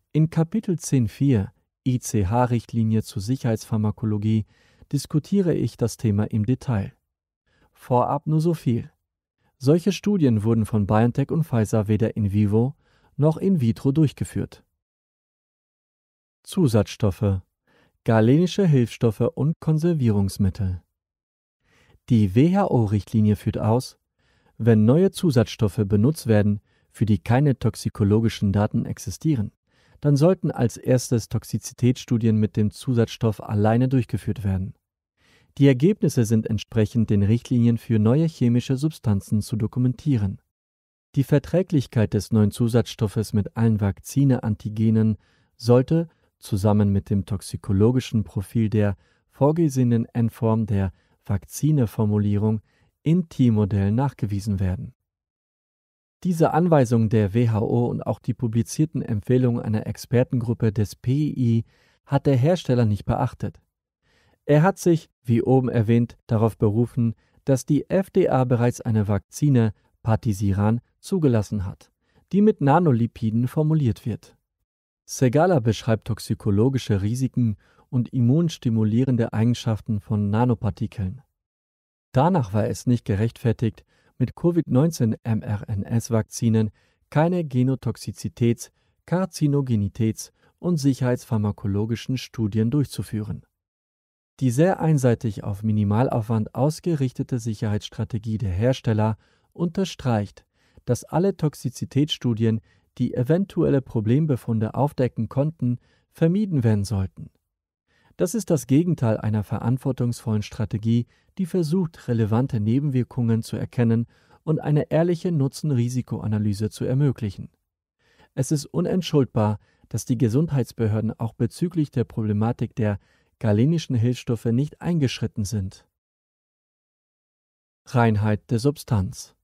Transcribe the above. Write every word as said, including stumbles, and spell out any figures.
In Kapitel zehn Punkt vier I C H-Richtlinie zur Sicherheitspharmakologie diskutiere ich das Thema im Detail. Vorab nur so viel. Solche Studien wurden von BioNTech und Pfizer weder in vivo noch in vitro durchgeführt. Zusatzstoffe, galenische Hilfsstoffe und Konservierungsmittel. Die W H O-Richtlinie führt aus, wenn neue Zusatzstoffe benutzt werden, für die keine toxikologischen Daten existieren, dann sollten als erstes Toxizitätsstudien mit dem Zusatzstoff alleine durchgeführt werden. Die Ergebnisse sind entsprechend den Richtlinien für neue chemische Substanzen zu dokumentieren. Die Verträglichkeit des neuen Zusatzstoffes mit allen Vakzine-Antigenen sollte zusammen mit dem toxikologischen Profil der vorgesehenen Endform der Vakzineformulierung in Tiermodellen nachgewiesen werden. Diese Anweisung der W H O und auch die publizierten Empfehlungen einer Expertengruppe des P I I hat der Hersteller nicht beachtet. Er hat sich, wie oben erwähnt, darauf berufen, dass die F D A bereits eine Vakzine, Patisiran, zugelassen hat, die mit Nanolipiden formuliert wird. Segala beschreibt toxikologische Risiken und immunstimulierende Eigenschaften von Nanopartikeln. Danach war es nicht gerechtfertigt, mit Covid neunzehn mRNA-Vakzinen keine Genotoxizitäts-, Karzinogenitäts- und sicherheitspharmakologischen Studien durchzuführen. Die sehr einseitig auf Minimalaufwand ausgerichtete Sicherheitsstrategie der Hersteller unterstreicht, dass alle Toxizitätsstudien, die eventuelle Problembefunde aufdecken konnten, vermieden werden sollten. Das ist das Gegenteil einer verantwortungsvollen Strategie, die versucht, relevante Nebenwirkungen zu erkennen und eine ehrliche Nutzen-Risiko-Analyse zu ermöglichen. Es ist unentschuldbar, dass die Gesundheitsbehörden auch bezüglich der Problematik der galenischen Hilfsstoffe nicht eingeschritten sind. Reinheit der Substanz.